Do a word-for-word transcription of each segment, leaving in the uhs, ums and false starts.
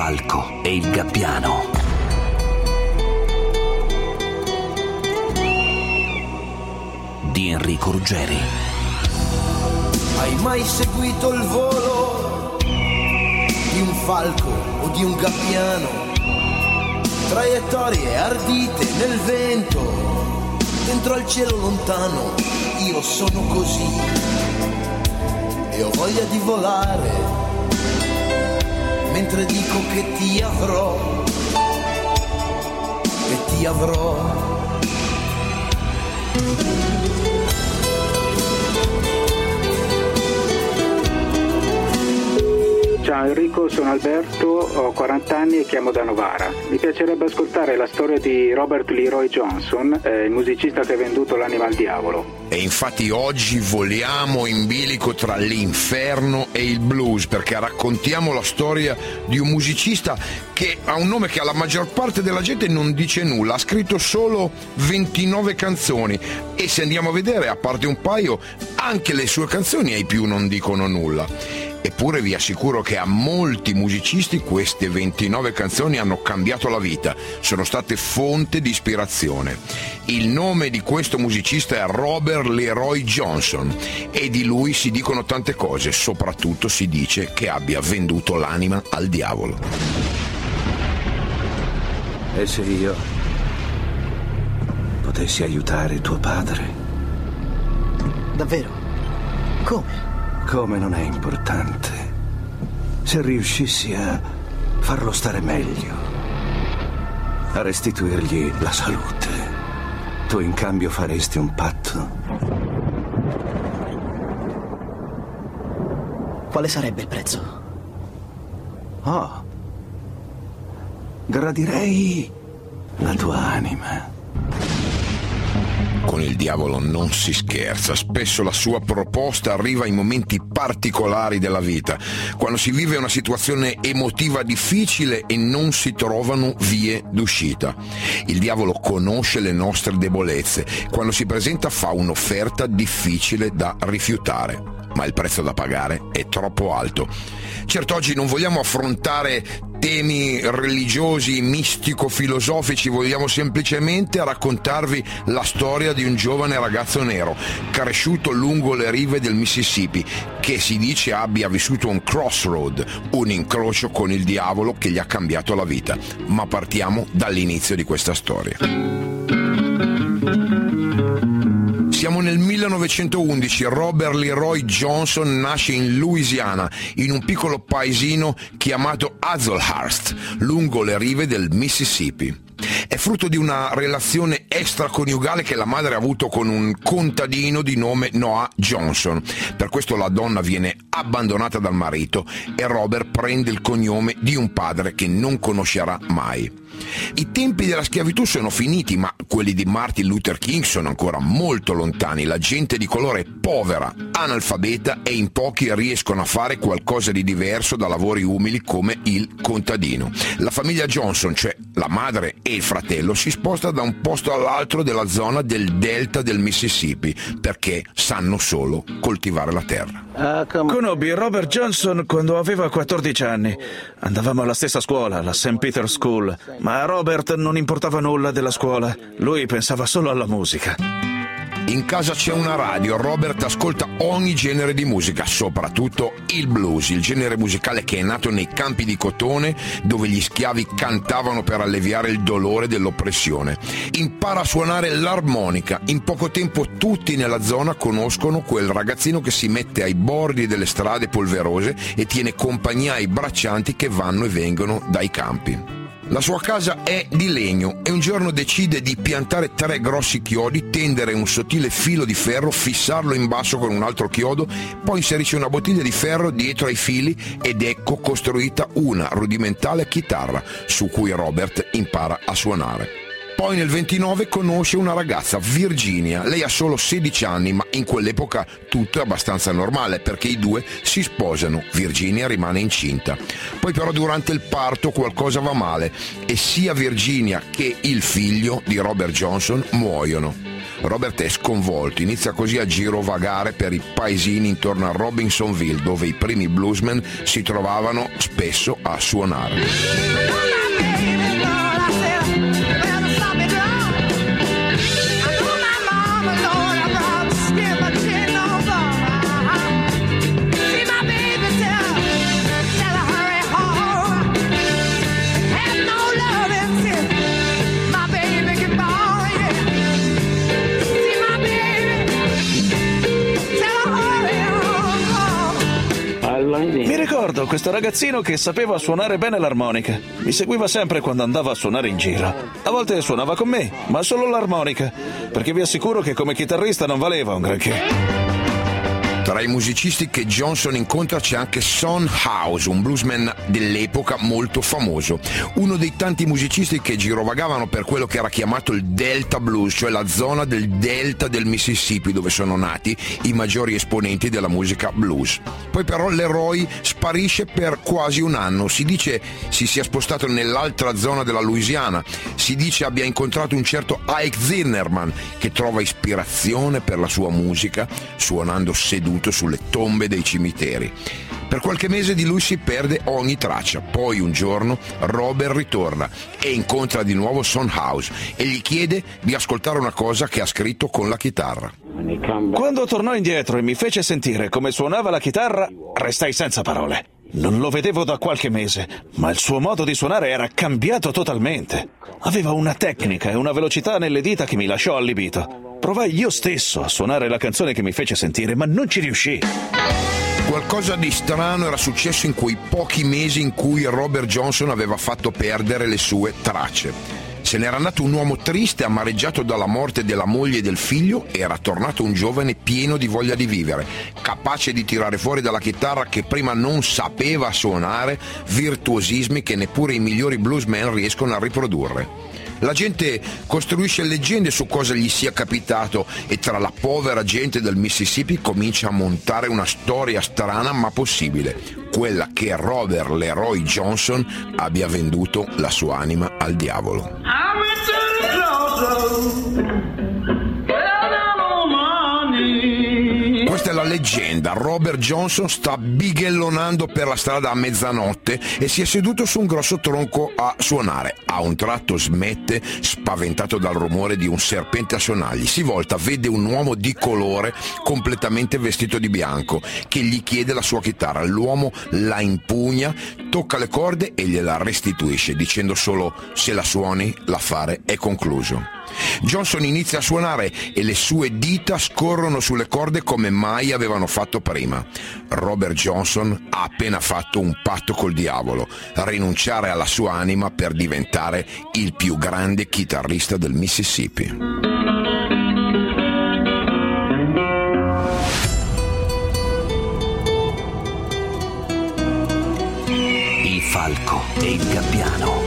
falco e il gabbiano. Di Enrico Ruggeri. Hai mai seguito il volo di un falco o di un gabbiano? Traiettorie ardite nel vento, dentro al cielo lontano. Io sono così e ho voglia di volare, mentre dico che ti avrò, che ti avrò. Ciao Enrico, sono Alberto, ho quaranta anni e chiamo da Novara. Mi piacerebbe ascoltare la storia di Robert Leroy Johnson, eh, il musicista che ha venduto l'anima al diavolo. E infatti oggi voliamo in bilico tra l'inferno e il blues, perché raccontiamo la storia di un musicista che ha un nome che alla maggior parte della gente non dice nulla. Ha scritto solo ventinove canzoni e se andiamo a vedere, a parte un paio, anche le sue canzoni ai più non dicono nulla. Eppure vi assicuro che a molti musicisti queste ventinove canzoni hanno cambiato la vita, sono state fonte di ispirazione. Il nome di questo musicista è Robert Leroy Johnson e di lui si dicono tante cose, soprattutto si dice che abbia venduto l'anima al diavolo. E se io potessi aiutare tuo padre? Davvero? Come? Come non è importante. Se riuscissi a farlo stare meglio, a restituirgli la salute, tu in cambio faresti un patto? Quale sarebbe il prezzo? Oh, gradirei la tua anima. Con il diavolo non si scherza, spesso la sua proposta arriva in momenti particolari della vita, quando si vive una situazione emotiva difficile e non si trovano vie d'uscita. Il diavolo conosce le nostre debolezze, quando si presenta fa un'offerta difficile da rifiutare, ma il prezzo da pagare è troppo alto. Certo, oggi non vogliamo affrontare temi religiosi, mistico-filosofici, vogliamo semplicemente raccontarvi la storia di un giovane ragazzo nero cresciuto lungo le rive del Mississippi, che si dice abbia vissuto un crossroad, un incrocio con il diavolo che gli ha cambiato la vita. Ma partiamo dall'inizio di questa storia. Siamo nel millenovecentoundici, Robert Leroy Johnson nasce in Louisiana, in un piccolo paesino chiamato Hazelhurst, lungo le rive del Mississippi. È frutto di una relazione extraconiugale che la madre ha avuto con un contadino di nome Noah Johnson. Per questo la donna viene abbandonata dal marito e Robert prende il cognome di un padre che non conoscerà mai. I tempi della schiavitù sono finiti, ma quelli di Martin Luther King sono ancora molto lontani. La gente di colore è povera, analfabeta e in pochi riescono a fare qualcosa di diverso da lavori umili come il contadino. La famiglia Johnson, cioè la madre e il fratello, si sposta da un posto all'altro della zona del delta del Mississippi perché sanno solo coltivare la terra. Uh, Conobbi Robert Johnson quando aveva quattordici anni. Andavamo alla stessa scuola, la Saint Peter's School, ma a Robert non importava nulla della scuola. Lui pensava solo alla musica. In casa c'è una radio, Robert ascolta ogni genere di musica, soprattutto il blues, il genere musicale che è nato nei campi di cotone dove gli schiavi cantavano per alleviare il dolore dell'oppressione. Impara a suonare l'armonica. In poco tempo tutti nella zona conoscono quel ragazzino che si mette ai bordi delle strade polverose e tiene compagnia ai braccianti che vanno e vengono dai campi. La sua casa è di legno e un giorno decide di piantare tre grossi chiodi, tendere un sottile filo di ferro, fissarlo in basso con un altro chiodo, poi inserisce una bottiglia di ferro dietro ai fili ed ecco costruita una rudimentale chitarra su cui Robert impara a suonare. Poi nel ventinove conosce una ragazza, Virginia. Lei ha solo sedici anni, ma in quell'epoca tutto è abbastanza normale perché i due si sposano. Virginia rimane incinta. Poi però durante il parto qualcosa va male e sia Virginia che il figlio di Robert Johnson muoiono. Robert è sconvolto, inizia così a girovagare per i paesini intorno a Robinsonville, dove i primi bluesmen si trovavano spesso a suonare. Mi ricordo questo ragazzino che sapeva suonare bene l'armonica. Mi seguiva sempre quando andava a suonare in giro. A volte suonava con me, ma solo l'armonica, perché vi assicuro che come chitarrista non valeva un granché. Tra i musicisti che Johnson incontra c'è anche Son House, un bluesman dell'epoca molto famoso, uno dei tanti musicisti che girovagavano per quello che era chiamato il Delta Blues, cioè la zona del delta del Mississippi dove sono nati i maggiori esponenti della musica blues. Poi però Leroy sparisce per quasi un anno, si dice si sia spostato nell'altra zona della Louisiana, si dice abbia incontrato un certo Ike Zinnerman che trova ispirazione per la sua musica suonando seduto sulle tombe dei cimiteri. Per qualche mese di lui si perde ogni traccia, poi un giorno Robert ritorna e incontra di nuovo Son House e gli chiede di ascoltare una cosa che ha scritto con la chitarra. Quando tornò indietro e mi fece sentire come suonava la chitarra, restai senza parole. Non lo vedevo da qualche mese, ma il suo modo di suonare era cambiato totalmente. Aveva una tecnica e una velocità nelle dita che mi lasciò allibito. Provai io stesso a suonare la canzone che mi fece sentire, ma non ci riuscii. Qualcosa di strano era successo in quei pochi mesi in cui Robert Johnson aveva fatto perdere le sue tracce. Se n'era andato un uomo triste, amareggiato dalla morte della moglie e del figlio, e era tornato un giovane pieno di voglia di vivere, capace di tirare fuori dalla chitarra che prima non sapeva suonare virtuosismi che neppure i migliori bluesmen riescono a riprodurre. La gente costruisce leggende su cosa gli sia capitato e tra la povera gente del Mississippi comincia a montare una storia strana ma possibile, quella che Robert Leroy Johnson abbia venduto la sua anima al diavolo. Questa è la leggenda. Robert Johnson sta bighellonando per la strada a mezzanotte e si è seduto su un grosso tronco a suonare. A un tratto smette, spaventato dal rumore di un serpente a sonagli. Si volta, vede un uomo di colore completamente vestito di bianco che gli chiede la sua chitarra. L'uomo la impugna, tocca le corde e gliela restituisce, dicendo solo: se la suoni, l'affare è concluso. Johnson inizia a suonare e le sue dita scorrono sulle corde come mai avevano fatto prima. Robert Johnson ha appena fatto un patto col diavolo, rinunciare alla sua anima per diventare il più grande chitarrista del Mississippi. Il falco e il gabbiano.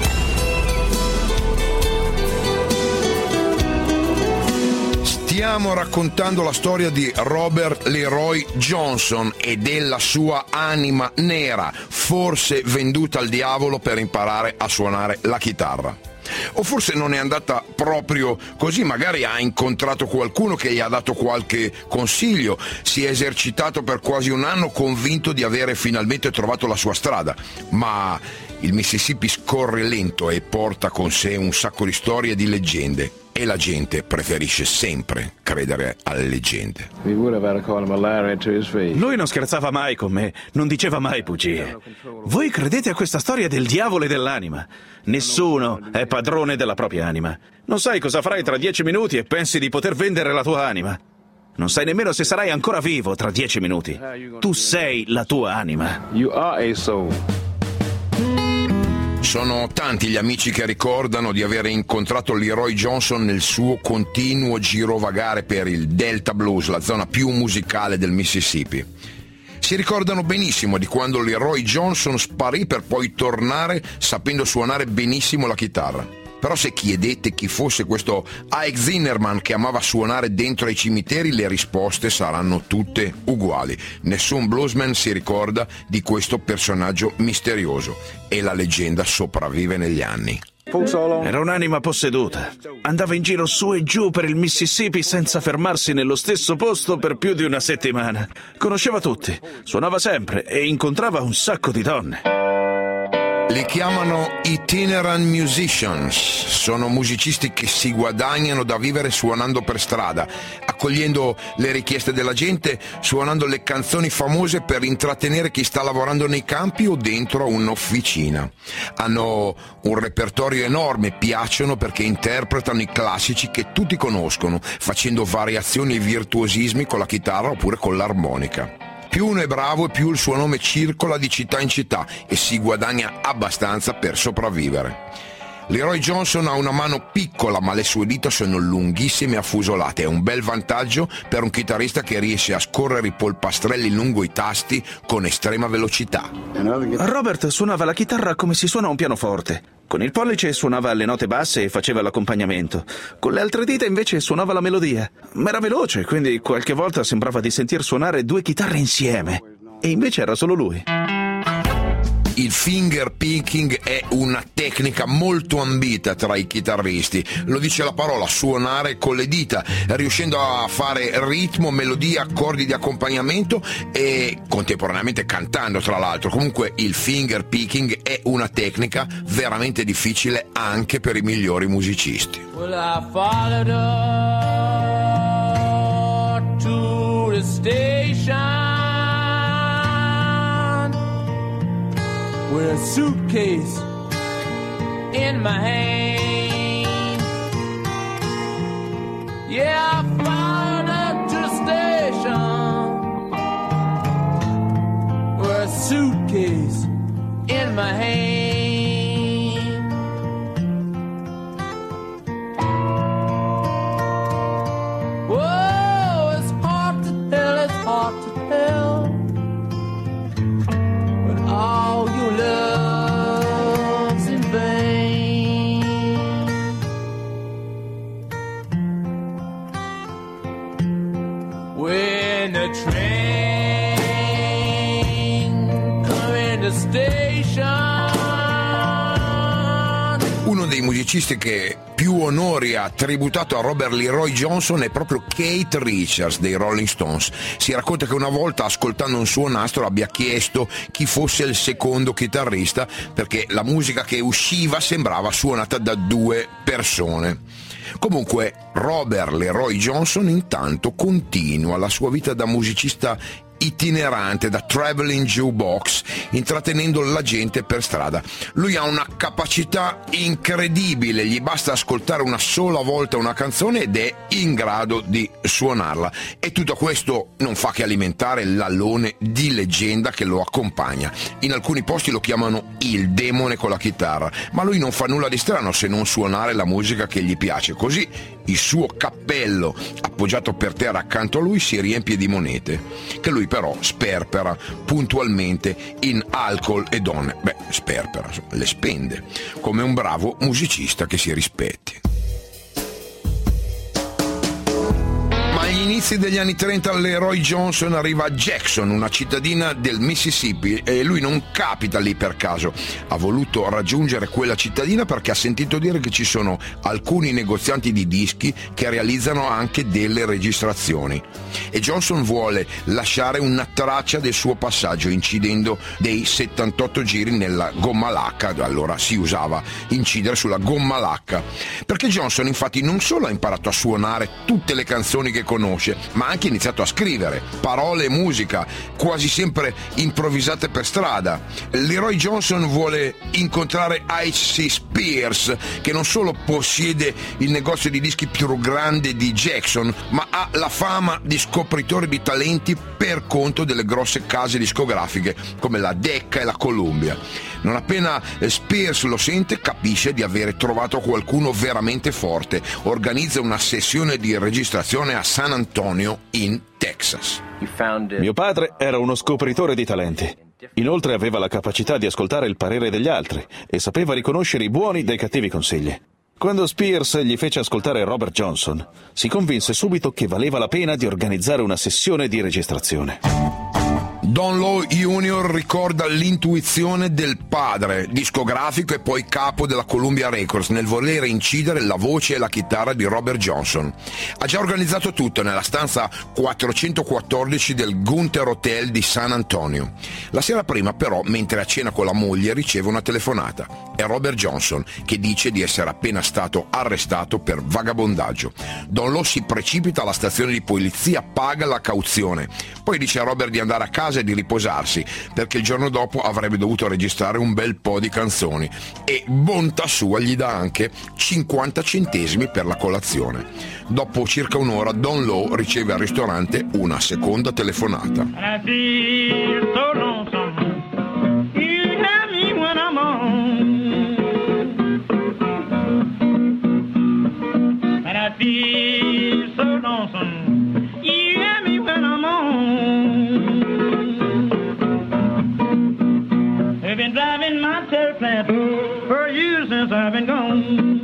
Stiamo raccontando la storia di Robert Leroy Johnson e della sua anima nera, forse venduta al diavolo per imparare a suonare la chitarra. O forse non è andata proprio così, magari ha incontrato qualcuno che gli ha dato qualche consiglio, si è esercitato per quasi un anno convinto di avere finalmente trovato la sua strada, ma il Mississippi scorre lento e porta con sé un sacco di storie e di leggende. E la gente preferisce sempre credere alle leggende. Lui non scherzava mai con me, non diceva mai bugie. Voi credete a questa storia del diavolo e dell'anima? Nessuno è padrone della propria anima. Non sai cosa farai tra dieci minuti e pensi di poter vendere la tua anima. Non sai nemmeno se sarai ancora vivo tra dieci minuti. Tu sei la tua anima. You are a soul. Sono tanti gli amici che ricordano di avere incontrato Leroy Johnson nel suo continuo girovagare per il Delta Blues, la zona più musicale del Mississippi. Si ricordano benissimo di quando Leroy Johnson sparì per poi tornare sapendo suonare benissimo la chitarra. Però se chiedete chi fosse questo Ike Zinnerman che amava suonare dentro ai cimiteri, le risposte saranno tutte uguali. Nessun bluesman si ricorda di questo personaggio misterioso e la leggenda sopravvive negli anni. Era un'anima posseduta. Andava in giro su e giù per il Mississippi senza fermarsi nello stesso posto per più di una settimana. Conosceva tutti, suonava sempre e incontrava un sacco di donne. Li chiamano itinerant musicians, sono musicisti che si guadagnano da vivere suonando per strada, accogliendo le richieste della gente, suonando le canzoni famose per intrattenere chi sta lavorando nei campi o dentro un'officina. Hanno un repertorio enorme, piacciono perché interpretano i classici che tutti conoscono, facendo variazioni e virtuosismi con la chitarra oppure con l'armonica. Più uno è bravo e più il suo nome circola di città in città e si guadagna abbastanza per sopravvivere. Leroy Johnson ha una mano piccola ma le sue dita sono lunghissime e affusolate. È un bel vantaggio per un chitarrista che riesce a scorrere i polpastrelli lungo i tasti con estrema velocità. Robert suonava la chitarra come si suona un pianoforte. Con il pollice suonava le note basse e faceva l'accompagnamento. Con le altre dita invece suonava la melodia. Ma era veloce, quindi qualche volta sembrava di sentir suonare due chitarre insieme. E invece era solo lui. Il finger picking è una tecnica molto ambita tra i chitarristi, lo dice la parola, suonare con le dita, riuscendo a fare ritmo, melodia, accordi di accompagnamento e contemporaneamente cantando, tra l'altro. Comunque il finger picking è una tecnica veramente difficile anche per i migliori musicisti. Well, I followed her to the station with a suitcase in my hand. Yeah, I followed her to the station with a suitcase in my hand. Whoa, it's hard to tell, it's hard to tell. All your love's in vain. When the train come in the station. Uno dei musicisti che più onori ha tributato a Robert Leroy Johnson è proprio Keith Richards dei Rolling Stones. Si racconta che una volta, ascoltando un suo nastro, abbia chiesto chi fosse il secondo chitarrista perché la musica che usciva sembrava suonata da due persone. Comunque Robert Leroy Johnson intanto continua la sua vita da musicista itinerante, da traveling jukebox, intrattenendo la gente per strada. Lui ha una capacità incredibile, gli basta ascoltare una sola volta una canzone ed è in grado di suonarla, e tutto questo non fa che alimentare l'alone di leggenda che lo accompagna. In alcuni posti lo chiamano il demone con la chitarra, ma lui non fa nulla di strano se non suonare la musica che gli piace. Così il suo cappello appoggiato per terra accanto a lui si riempie di monete, che lui però sperpera puntualmente in alcol e donne. Beh, sperpera, le spende, come un bravo musicista che si rispetti. Agli inizi degli anni trenta Leroy Johnson arriva a Jackson, una cittadina del Mississippi, e lui non capita lì per caso. Ha voluto raggiungere quella cittadina perché ha sentito dire che ci sono alcuni negozianti di dischi che realizzano anche delle registrazioni, e Johnson vuole lasciare una traccia del suo passaggio incidendo dei settantotto giri nella gomma lacca. Allora si usava incidere sulla gomma lacca, perché Johnson infatti non solo ha imparato a suonare tutte le canzoni che conosce, ma ha anche iniziato a scrivere parole e musica, quasi sempre improvvisate per strada. Leroy Johnson vuole incontrare Ice Spears, che non solo possiede il negozio di dischi più grande di Jackson, ma ha la fama di scopritore di talenti per conto delle grosse case discografiche come la Decca e la Columbia. Non appena Spears lo sente, capisce di avere trovato qualcuno veramente forte. Organizza una sessione di registrazione a San Antonio in Texas. Mio padre era uno scopritore di talenti. Inoltre aveva la capacità di ascoltare il parere degli altri e sapeva riconoscere i buoni dai cattivi consigli. Quando Spears gli fece ascoltare Robert Johnson, si convinse subito che valeva la pena di organizzare una sessione di registrazione. Don Lowe junior ricorda l'intuizione del padre, discografico e poi capo della Columbia Records, nel volere incidere la voce e la chitarra di Robert Johnson. Ha già organizzato tutto nella stanza quattrocentoquattordici del Gunther Hotel di San Antonio. La sera prima però, mentre a cena con la moglie, riceve una telefonata. È Robert Johnson che dice di essere appena stato arrestato per vagabondaggio. Don Lowe si precipita alla stazione di polizia, paga la cauzione. Poi dice a Robert di andare a casa e di riposarsi, perché il giorno dopo avrebbe dovuto registrare un bel po' di canzoni, e bontà sua gli dà anche cinquanta centesimi per la colazione. Dopo circa un'ora Don Lowe riceve al ristorante una seconda telefonata. Been driving my tail plant for you since I've been gone.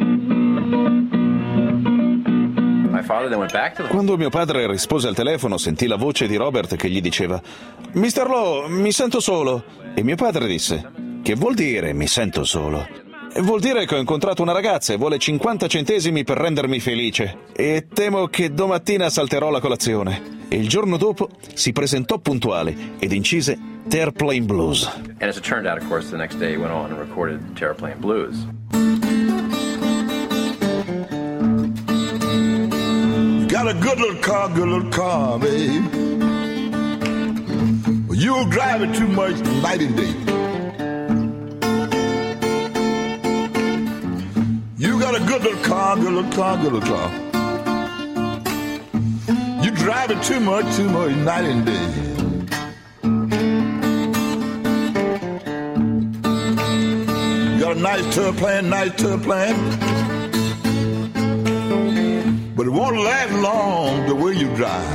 My father then went back to the... Quando mio padre rispose al telefono, sentì la voce di Robert che gli diceva: mister Lowe, mi sento solo. E mio padre disse: che vuol dire mi sento solo? E vuol dire che ho incontrato una ragazza e vuole cinquanta centesimi per rendermi felice. E temo che domattina salterò la colazione. E il giorno dopo si presentò puntuale ed incise Terraplane Blues. And as it turned out, of course, the next day he went on and recorded Terraplane Blues. You got a good little car, good little car, babe. You'll drive it too much night and day. You got a good little car, good little car, good little car. You drive it too much, too much night and day. You got a nice tub plan, nice tub plan, but it won't last long the way you drive.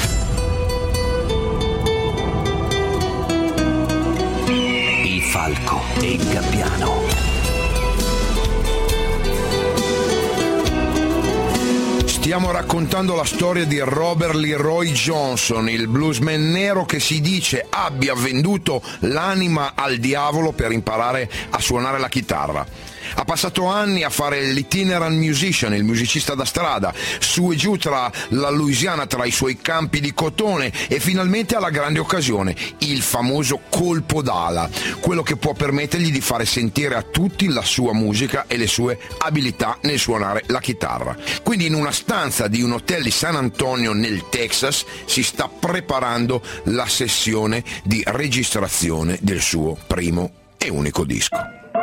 Il falco e il gabbiano. Stiamo raccontando la storia di Robert Leroy Johnson, il bluesman nero che si dice abbia venduto l'anima al diavolo per imparare a suonare la chitarra. Ha passato anni a fare l'itinerant musician, il musicista da strada, su e giù tra la Louisiana, tra i suoi campi di cotone, e finalmente ha la grande occasione, il famoso colpo d'ala, quello che può permettergli di fare sentire a tutti la sua musica e le sue abilità nel suonare la chitarra. Quindi in una stanza di un hotel di San Antonio nel Texas si sta preparando la sessione di registrazione del suo primo e unico disco.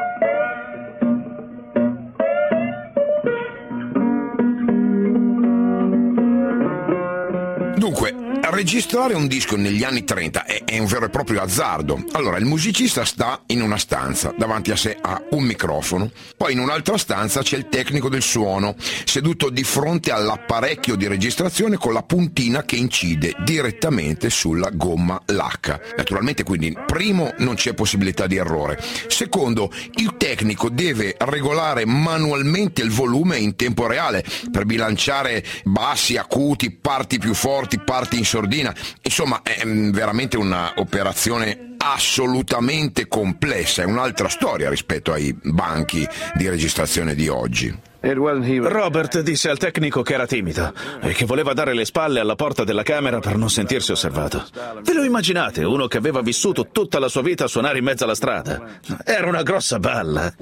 Dunque, registrare un disco negli anni trenta è, è un vero e proprio azzardo. Allora, il musicista sta in una stanza, davanti a sé ha un microfono, poi in un'altra stanza c'è il tecnico del suono, seduto di fronte all'apparecchio di registrazione con la puntina che incide direttamente sulla gomma lacca. Naturalmente, quindi, primo, non c'è possibilità di errore. Secondo, il tecnico deve regolare manualmente il volume in tempo reale per bilanciare bassi, acuti, parti più forti, parti in sordina. Insomma, è veramente una operazione assolutamente complessa, è un'altra storia rispetto ai banchi di registrazione di oggi. Robert disse al tecnico che era timido e che voleva dare le spalle alla porta della camera per non sentirsi osservato. Ve lo immaginate, uno che aveva vissuto tutta la sua vita a suonare in mezzo alla strada? Era una grossa balla.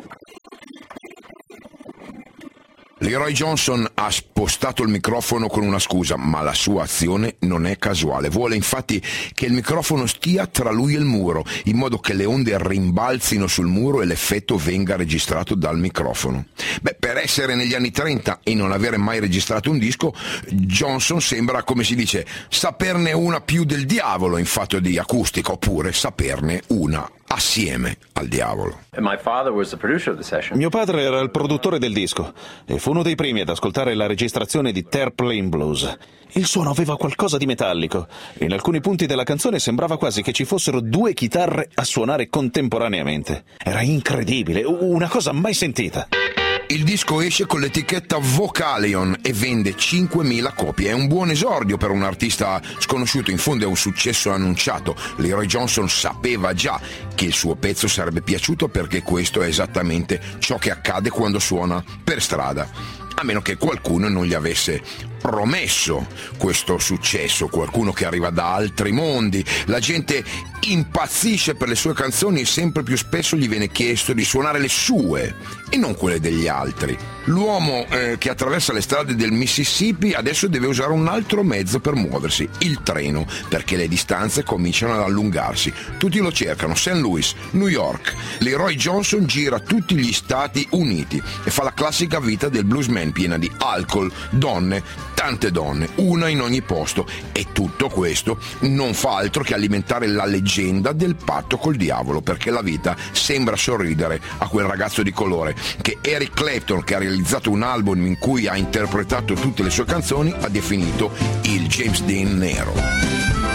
Leroy Johnson ha spostato il microfono con una scusa, ma la sua azione non è casuale. Vuole infatti che il microfono stia tra lui e il muro, in modo che le onde rimbalzino sul muro e l'effetto venga registrato dal microfono. Beh, per essere negli anni trenta e non avere mai registrato un disco, Johnson sembra, come si dice, saperne una più del diavolo in fatto di acustica, oppure saperne una assieme al diavolo. Mio padre era il produttore del disco e fu uno dei primi ad ascoltare la registrazione di Terraplane Blues. Il suono aveva qualcosa di metallico. In alcuni punti della canzone sembrava quasi che ci fossero due chitarre a suonare contemporaneamente. Era incredibile, una cosa mai sentita. Il disco esce con l'etichetta Vocalion e vende cinquemila copie. È un buon esordio per un artista sconosciuto, in fondo è un successo annunciato. Leroy Johnson sapeva già che il suo pezzo sarebbe piaciuto, perché questo è esattamente ciò che accade quando suona per strada. A meno che qualcuno non gli avesse promesso questo successo, qualcuno che arriva da altri mondi. La gente impazzisce per le sue canzoni e sempre più spesso gli viene chiesto di suonare le sue e non quelle degli altri. L'uomo eh, che attraversa le strade del Mississippi adesso deve usare un altro mezzo per muoversi, il treno, perché le distanze cominciano ad allungarsi. Tutti lo cercano, Saint Louis, New York. Leroy Johnson gira tutti gli Stati Uniti e fa la classica vita del bluesman, piena di alcol, donne, tante donne, una in ogni posto, e tutto questo non fa altro che alimentare la leggenda del patto col diavolo, perché la vita sembra sorridere a quel ragazzo di colore che Eric Clapton, che ha realizzato un album in cui ha interpretato tutte le sue canzoni, ha definito il James Dean nero.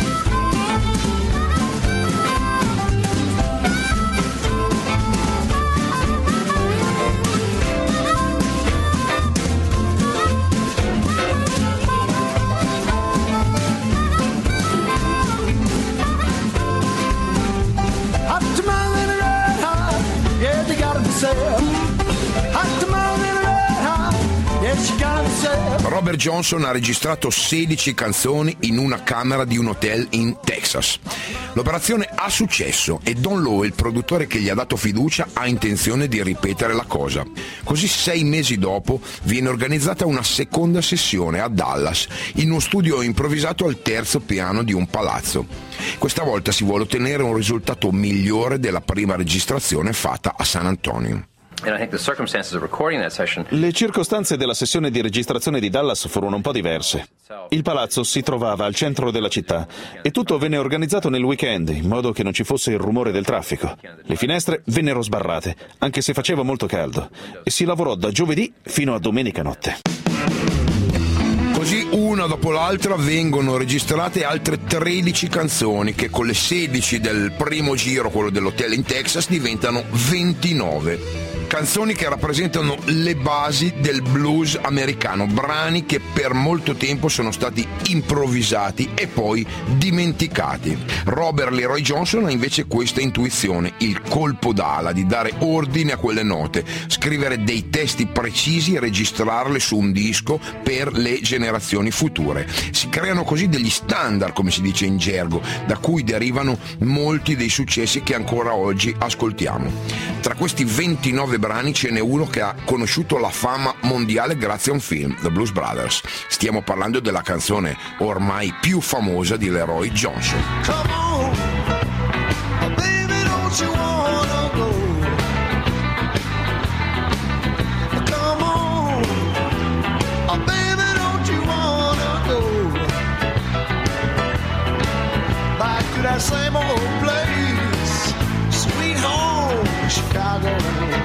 Robert Johnson ha registrato sedici canzoni in una camera di un hotel in Texas. L'operazione ha successo e Don Lowe, il produttore che gli ha dato fiducia, ha intenzione di ripetere la cosa. Così sei mesi dopo viene organizzata una seconda sessione a Dallas, in uno studio improvvisato al terzo piano di un palazzo. Questa volta si vuole ottenere un risultato migliore della prima registrazione fatta a San Antonio. Le circostanze della sessione di registrazione di Dallas furono un po' diverse. Il palazzo si trovava al centro della città e tutto venne organizzato nel weekend, in modo che non ci fosse il rumore del traffico. Le finestre vennero sbarrate, anche se faceva molto caldo, e si lavorò da giovedì fino a domenica notte. Così una dopo l'altra vengono registrate altre tredici canzoni che con le sedici del primo giro, quello dell'hotel in Texas, diventano ventinove. Canzoni che rappresentano le basi del blues americano, brani che per molto tempo sono stati improvvisati e poi dimenticati. Robert Leroy Johnson ha invece questa intuizione, il colpo d'ala di dare ordine a quelle note, scrivere dei testi precisi e registrarle su un disco per le generazioni future. Si creano così degli standard, come si dice in gergo, da cui derivano molti dei successi che ancora oggi ascoltiamo. Tra questi ventinove brani ce n'è uno che ha conosciuto la fama mondiale grazie a un film, The Blues Brothers. Stiamo parlando della canzone ormai più famosa di Leroy Johnson. Come on, baby, don't you wanna go? Come on, baby, don't you wanna go back to that same old place, sweet home, Chicago.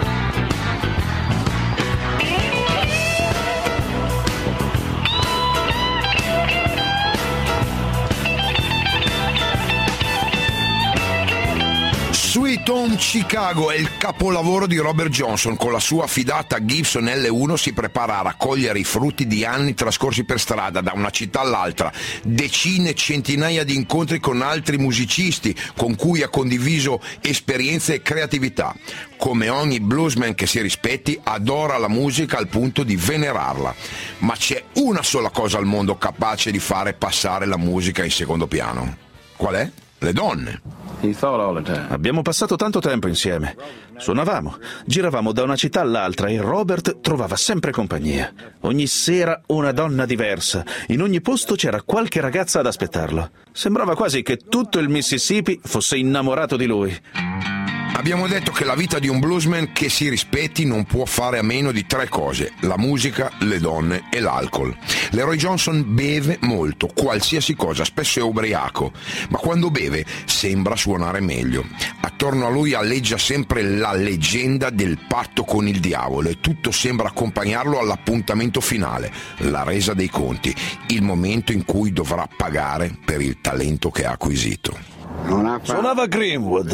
Sweet Home Chicago è il capolavoro di Robert Johnson. Con la sua affidata Gibson L uno si prepara a raccogliere i frutti di anni trascorsi per strada da una città all'altra, decine, centinaia di incontri con altri musicisti con cui ha condiviso esperienze e creatività. Come ogni bluesman che si rispetti, adora la musica al punto di venerarla. Ma c'è una sola cosa al mondo capace di fare passare la musica in secondo piano. Qual è? Le donne. Abbiamo passato tanto tempo insieme. Suonavamo, giravamo da una città all'altra e Robert trovava sempre compagnia. Ogni sera una donna diversa. In ogni posto c'era qualche ragazza ad aspettarlo. Sembrava quasi che tutto il Mississippi fosse innamorato di lui. Abbiamo detto che la vita di un bluesman che si rispetti non può fare a meno di tre cose: la musica, le donne e l'alcol. Leroy Johnson beve molto, qualsiasi cosa, spesso è ubriaco, ma quando beve sembra suonare meglio. Attorno a lui alleggia sempre la leggenda del patto con il diavolo e tutto sembra accompagnarlo all'appuntamento finale, la resa dei conti, il momento in cui dovrà pagare per il talento che ha acquisito. Suonava Greenwood.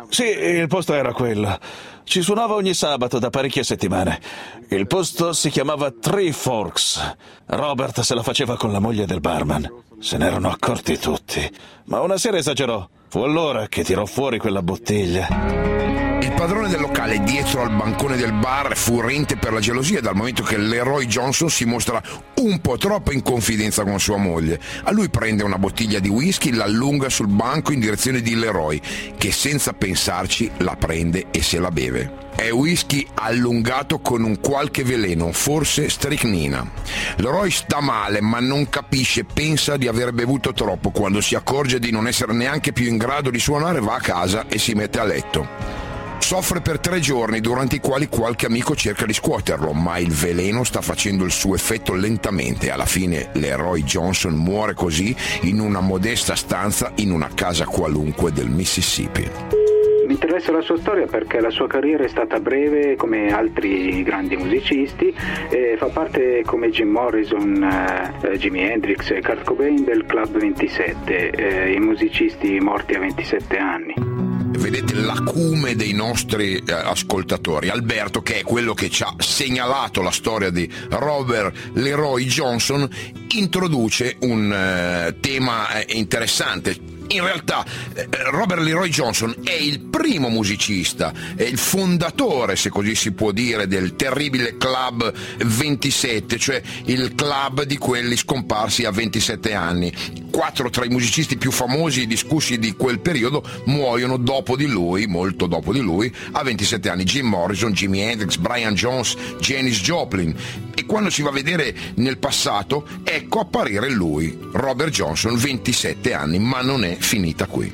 Sì, il posto era quello. Ci suonava ogni sabato da parecchie settimane. Il posto si chiamava Three Forks. Robert se la faceva con la moglie del barman. Se n'erano accorti tutti. Ma una sera esagerò. Fu allora che tirò fuori quella bottiglia. Il padrone del locale, dietro al bancone del bar, fu rente per la gelosia dal momento che Leroy Johnson si mostra un po' troppo in confidenza con sua moglie. A lui prende una bottiglia di whisky, l'allunga sul banco in direzione di Leroy, che senza pensarci la prende e se la beve. È whisky allungato con un qualche veleno, forse stricnina. Leroy sta male, ma non capisce, pensa di aver bevuto troppo. Quando si accorge di non essere neanche più in grado di suonare, va a casa e si mette a letto. Soffre per tre giorni, durante i quali qualche amico cerca di scuoterlo, ma il veleno sta facendo il suo effetto lentamente. Alla fine Leroy Johnson muore così in una modesta stanza in una casa qualunque del Mississippi. Mi interessa la sua storia perché la sua carriera è stata breve come altri grandi musicisti e fa parte come Jim Morrison, eh, Jimi Hendrix e Kurt Cobain del Club ventisette, eh, i musicisti morti a ventisette anni. Vedete l'acume dei nostri eh, ascoltatori. Alberto, che è quello che ci ha segnalato la storia di Robert Leroy Johnson, introduce un eh, tema eh, interessante. In realtà eh, Robert Leroy Johnson è il primo musicista, è il fondatore, se così si può dire, del terribile Club ventisette, cioè il club di quelli scomparsi a ventisette anni. Quattro tra i musicisti più famosi e discussi di quel periodo muoiono dopo di lui, molto dopo di lui, a ventisette anni. Jim Morrison, Jimi Hendrix, Brian Jones, Janis Joplin. E quando si va a vedere nel passato, ecco apparire lui, Robert Johnson, ventisette anni, ma non è finita qui.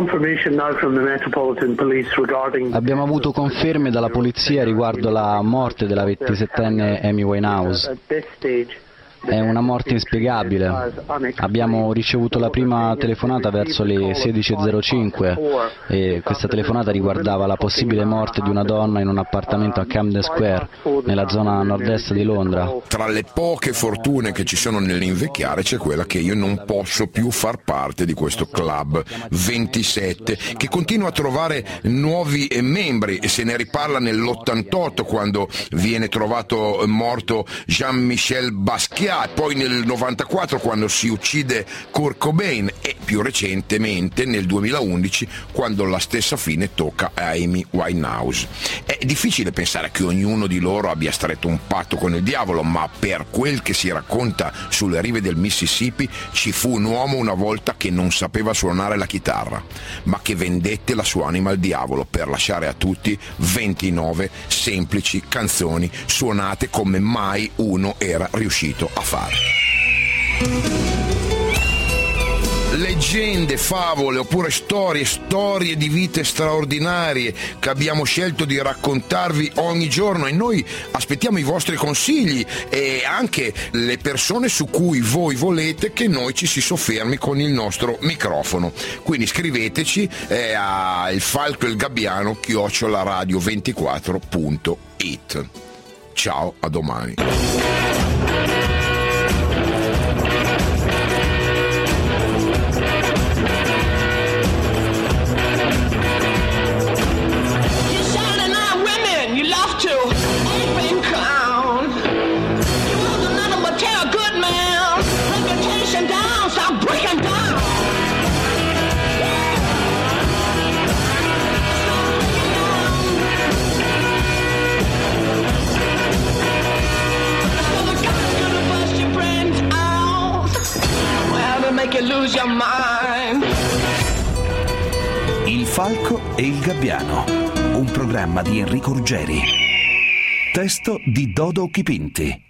Abbiamo avuto conferme dalla polizia riguardo la morte della ventisettenne Amy Winehouse. È una morte inspiegabile. Abbiamo ricevuto la prima telefonata verso le sedici e zero cinque e questa telefonata riguardava la possibile morte di una donna in un appartamento a Camden Square, nella zona nord-est di Londra. Tra le poche fortune che ci sono nell'invecchiare c'è quella che io non posso più far parte di questo Club ventisette, che continua a trovare nuovi membri, e se ne riparla nell'ottantotto quando viene trovato morto Jean-Michel Basquiat, e poi nel novantaquattro quando si uccide Kurt Cobain, e più recentemente nel duemilaundici quando la stessa fine tocca a Amy Winehouse. È difficile pensare che ognuno di loro abbia stretto un patto con il diavolo, ma per quel che si racconta sulle rive del Mississippi ci fu un uomo una volta che non sapeva suonare la chitarra, ma che vendette la sua anima al diavolo per lasciare a tutti ventinove semplici canzoni suonate come mai uno era riuscito a fare. Leggende, favole oppure storie, storie di vite straordinarie che abbiamo scelto di raccontarvi ogni giorno, e noi aspettiamo i vostri consigli e anche le persone su cui voi volete che noi ci si soffermi con il nostro microfono. Quindi scriveteci eh, a il falco e il gabbiano chiocciola radio ventiquattro punto it. Ciao, a domani. Il falco e il gabbiano, un programma di Enrico Ruggeri. Testo di Dodo Chipinti.